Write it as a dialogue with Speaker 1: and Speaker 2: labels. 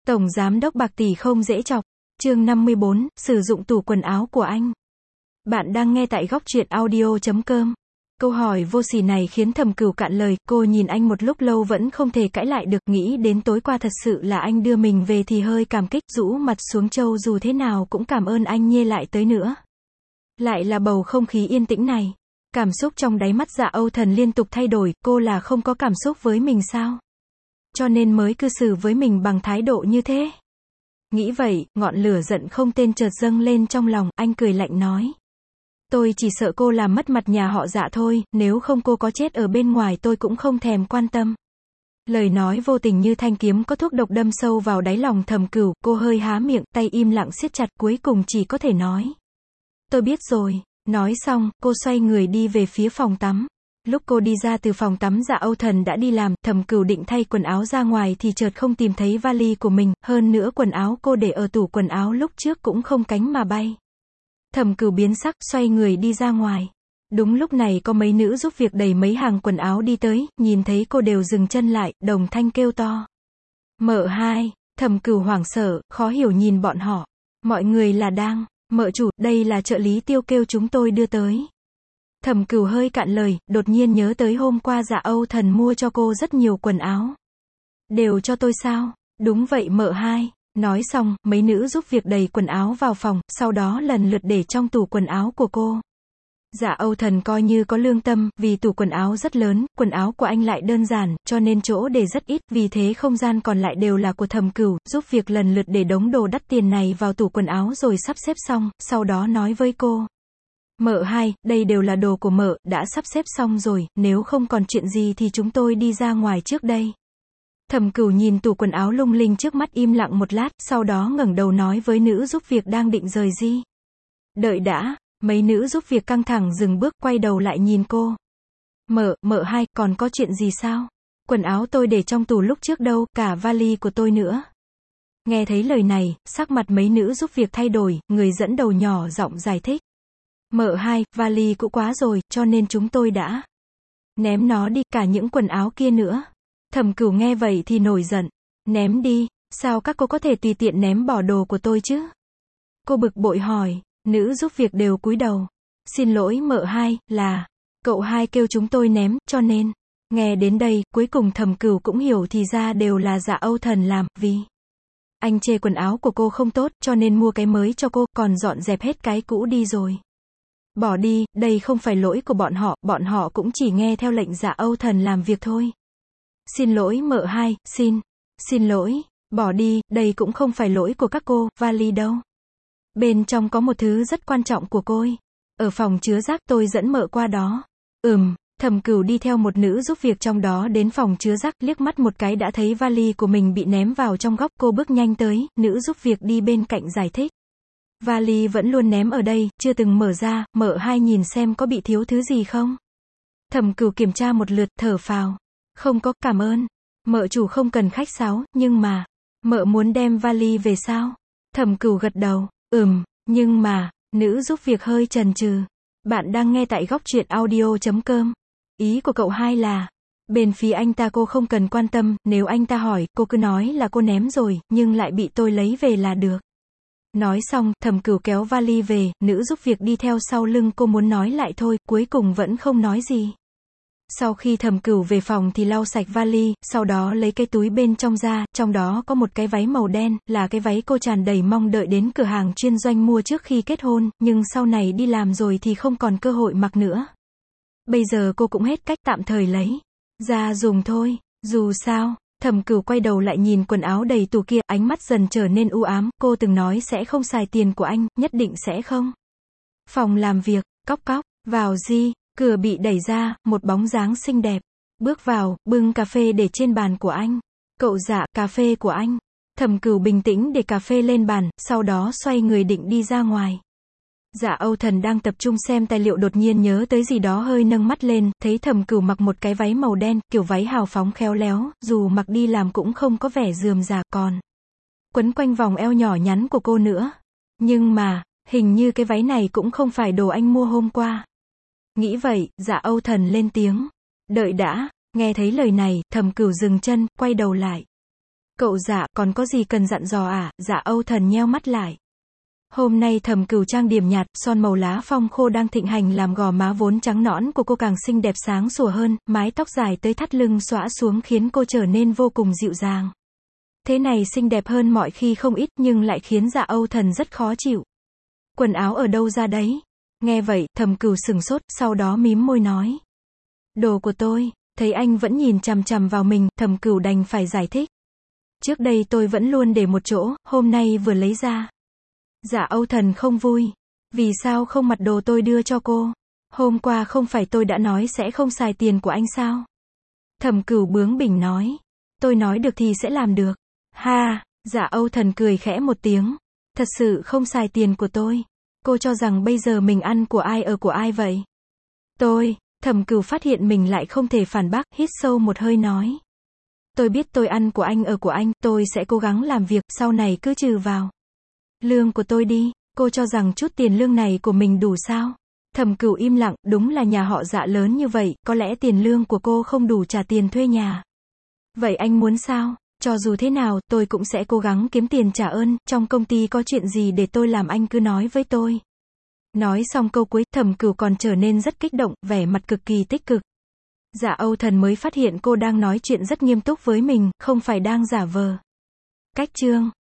Speaker 1: Tổng giám đốc bạc tỷ không dễ chọc. Chương 54, sử dụng tủ quần áo của anh. Bạn đang nghe tại góc truyện audio.com. Câu hỏi vô sỉ này khiến Thẩm Cửu cạn lời, cô nhìn anh một lúc lâu vẫn không thể cãi lại được, nghĩ đến tối qua thật sự là anh đưa mình về thì hơi cảm kích, rũ mặt xuống Châu dù thế nào cũng cảm ơn anh nhê lại tới nữa. Lại là bầu không khí yên tĩnh này. Cảm xúc trong đáy mắt Dạ Âu Thần liên tục thay đổi, cô là không có cảm xúc với mình sao? Cho nên mới cư xử với mình bằng thái độ như thế. Nghĩ vậy, ngọn lửa giận không tên chợt dâng lên trong lòng, anh cười lạnh nói. Tôi chỉ sợ cô làm mất mặt nhà họ Dạ thôi, nếu không cô có chết ở bên ngoài tôi cũng không thèm quan tâm. Lời nói vô tình như thanh kiếm có thuốc độc đâm sâu vào đáy lòng Thẩm Cửu, cô hơi há miệng, tay im lặng siết chặt, cuối cùng chỉ có thể nói. Tôi biết rồi. Nói xong, cô xoay người đi về phía phòng tắm. Lúc cô đi ra từ phòng tắm Dạ Âu Thần đã đi làm, Thẩm Cửu định thay quần áo ra ngoài thì chợt không tìm thấy vali của mình, hơn nữa quần áo cô để ở tủ quần áo lúc trước cũng không cánh mà bay. Thẩm Cửu biến sắc, xoay người đi ra ngoài. Đúng lúc này có mấy nữ giúp việc đẩy mấy hàng quần áo đi tới, nhìn thấy cô đều dừng chân lại, đồng thanh kêu to. Mợ hai. Thẩm Cửu hoảng sợ, khó hiểu nhìn bọn họ. Mọi người là đang, mợ chủ, đây là trợ lý Tiêu kêu chúng tôi đưa tới. Thẩm Cửu hơi cạn lời, đột nhiên nhớ tới hôm qua Dạ Âu Thần mua cho cô rất nhiều quần áo. Đều cho tôi sao? Đúng vậy mợ hai. Nói xong, mấy nữ giúp việc đẩy quần áo vào phòng, sau đó lần lượt để trong tủ quần áo của cô. Dạ Âu Thần coi như có lương tâm, vì tủ quần áo rất lớn, quần áo của anh lại đơn giản, cho nên chỗ để rất ít, vì thế không gian còn lại đều là của Thẩm Cửu, giúp việc lần lượt để đống đồ đắt tiền này vào tủ quần áo rồi sắp xếp xong, sau đó nói với cô. Mợ hai, đây đều là đồ của mợ, đã sắp xếp xong rồi, nếu không còn chuyện gì thì chúng tôi đi ra ngoài trước đây. Thẩm Cửu nhìn tủ quần áo lung linh trước mắt im lặng một lát, sau đó ngẩng đầu nói với nữ giúp việc đang định rời đi. Đợi đã. Mấy nữ giúp việc căng thẳng dừng bước, quay đầu lại nhìn cô. Mợ hai, còn có chuyện gì sao? Quần áo tôi để trong tủ lúc trước đâu, cả vali của tôi nữa. Nghe thấy lời này, sắc mặt mấy nữ giúp việc thay đổi, người dẫn đầu nhỏ giọng giải thích. Mợ hai, vali cũ quá rồi, cho nên chúng tôi đã ném nó đi, cả những quần áo kia nữa. Thẩm Cửu nghe vậy thì nổi giận. Ném đi, sao các cô có thể tùy tiện ném bỏ đồ của tôi chứ? Cô bực bội hỏi. Nữ giúp việc đều cúi đầu. Xin lỗi mợ hai, là cậu hai kêu chúng tôi ném, cho nên. Nghe đến đây, cuối cùng Thẩm Cửu cũng hiểu thì ra đều là Dạ Âu Thần làm, vì anh chê quần áo của cô không tốt, cho nên mua cái mới cho cô, còn dọn dẹp hết cái cũ đi rồi. Bỏ đi, đây không phải lỗi của bọn họ cũng chỉ nghe theo lệnh Dạ Âu Thần làm việc thôi. Xin lỗi mợ hai, xin lỗi, bỏ đi, đây cũng không phải lỗi của các cô, vali đâu. Bên trong có một thứ rất quan trọng của cô ấy. Ở phòng chứa rác tôi dẫn mợ qua đó. Thẩm Cửu đi theo một nữ giúp việc trong đó đến phòng chứa rác, liếc mắt một cái đã thấy vali của mình bị ném vào trong góc, cô bước nhanh tới, nữ giúp việc đi bên cạnh giải thích. Vali vẫn luôn ném ở đây, chưa từng mở ra, mợ hai nhìn xem có bị thiếu thứ gì không? Thẩm Cửu kiểm tra một lượt, thở phào. Không có, cảm ơn. Mợ chủ không cần khách sáo, nhưng mà, mợ muốn đem vali về sao? Thẩm Cửu gật đầu. Nhưng mà, nữ giúp việc hơi chần chừ. Bạn đang nghe tại góc truyện audio.com. Ý của cậu hai là, bên phía anh ta cô không cần quan tâm, nếu anh ta hỏi, cô cứ nói là cô ném rồi, nhưng lại bị tôi lấy về là được. Nói xong, Thẩm Cửu kéo vali về, nữ giúp việc đi theo sau lưng cô muốn nói lại thôi, cuối cùng vẫn không nói gì. Sau khi Thẩm Cửu về phòng thì lau sạch vali, sau đó lấy cái túi bên trong ra, trong đó có một cái váy màu đen, là cái váy cô tràn đầy mong đợi đến cửa hàng chuyên doanh mua trước khi kết hôn, nhưng sau này đi làm rồi thì không còn cơ hội mặc nữa. Bây giờ cô cũng hết cách, tạm thời lấy ra dùng thôi, dù sao. Thẩm Cửu quay đầu lại nhìn quần áo đầy tủ kia, ánh mắt dần trở nên u ám, cô từng nói sẽ không xài tiền của anh, nhất định sẽ không. Phòng làm việc, cóc, vào gì? Cửa bị đẩy ra, một bóng dáng xinh đẹp. Bước vào, bưng cà phê để trên bàn của anh. Cậu Dạ, cà phê của anh. Thẩm Cửu bình tĩnh để cà phê lên bàn, sau đó xoay người định đi ra ngoài. Dạ Âu Thần đang tập trung xem tài liệu đột nhiên nhớ tới gì đó hơi nâng mắt lên, thấy Thẩm Cửu mặc một cái váy màu đen, kiểu váy hào phóng khéo léo, dù mặc đi làm cũng không có vẻ rườm rà, còn quấn quanh vòng eo nhỏ nhắn của cô nữa. Nhưng mà, hình như cái váy này cũng không phải đồ anh mua hôm qua. Nghĩ vậy, Dạ Âu Thần lên tiếng. Đợi đã. Nghe thấy lời này, Thẩm Cửu dừng chân, quay đầu lại. Cậu Dạ, còn có gì cần dặn dò à? Dạ Âu Thần nheo mắt lại. Hôm nay Thẩm Cửu trang điểm nhạt, son màu lá phong khô đang thịnh hành làm gò má vốn trắng nõn của cô càng xinh đẹp sáng sủa hơn, mái tóc dài tới thắt lưng xõa xuống khiến cô trở nên vô cùng dịu dàng. Thế này xinh đẹp hơn mọi khi không ít nhưng lại khiến Dạ Âu Thần rất khó chịu. Quần áo ở đâu ra đấy? Nghe vậy, Thẩm Cửu sừng sốt, sau đó mím môi nói. Đồ của tôi. Thấy anh vẫn nhìn chằm chằm vào mình, Thẩm Cửu đành phải giải thích. Trước đây tôi vẫn luôn để một chỗ, hôm nay vừa lấy ra. Dạ Âu Thần không vui. Vì sao không mặc đồ tôi đưa cho cô? Hôm qua không phải tôi đã nói sẽ không xài tiền của anh sao? Thẩm Cửu bướng bỉnh nói. Tôi nói được thì sẽ làm được. Ha, Dạ Âu Thần cười khẽ một tiếng. Thật sự không xài tiền của tôi. Cô cho rằng bây giờ mình ăn của ai ở của ai vậy? Tôi. Thẩm Cửu phát hiện mình lại không thể phản bác, hít sâu một hơi nói. Tôi biết tôi ăn của anh ở của anh, tôi sẽ cố gắng làm việc, sau này cứ trừ vào lương của tôi đi. Cô cho rằng chút tiền lương này của mình đủ sao? Thẩm Cửu im lặng, đúng là nhà họ Dạ lớn như vậy, có lẽ tiền lương của cô không đủ trả tiền thuê nhà. Vậy anh muốn sao? Cho dù thế nào, tôi cũng sẽ cố gắng kiếm tiền trả ơn, trong công ty có chuyện gì để tôi làm anh cứ nói với tôi. Nói xong câu cuối, Thẩm Cửu còn trở nên rất kích động, vẻ mặt cực kỳ tích cực. Dạ Âu Thần mới phát hiện cô đang nói chuyện rất nghiêm túc với mình, không phải đang giả vờ. Cách chương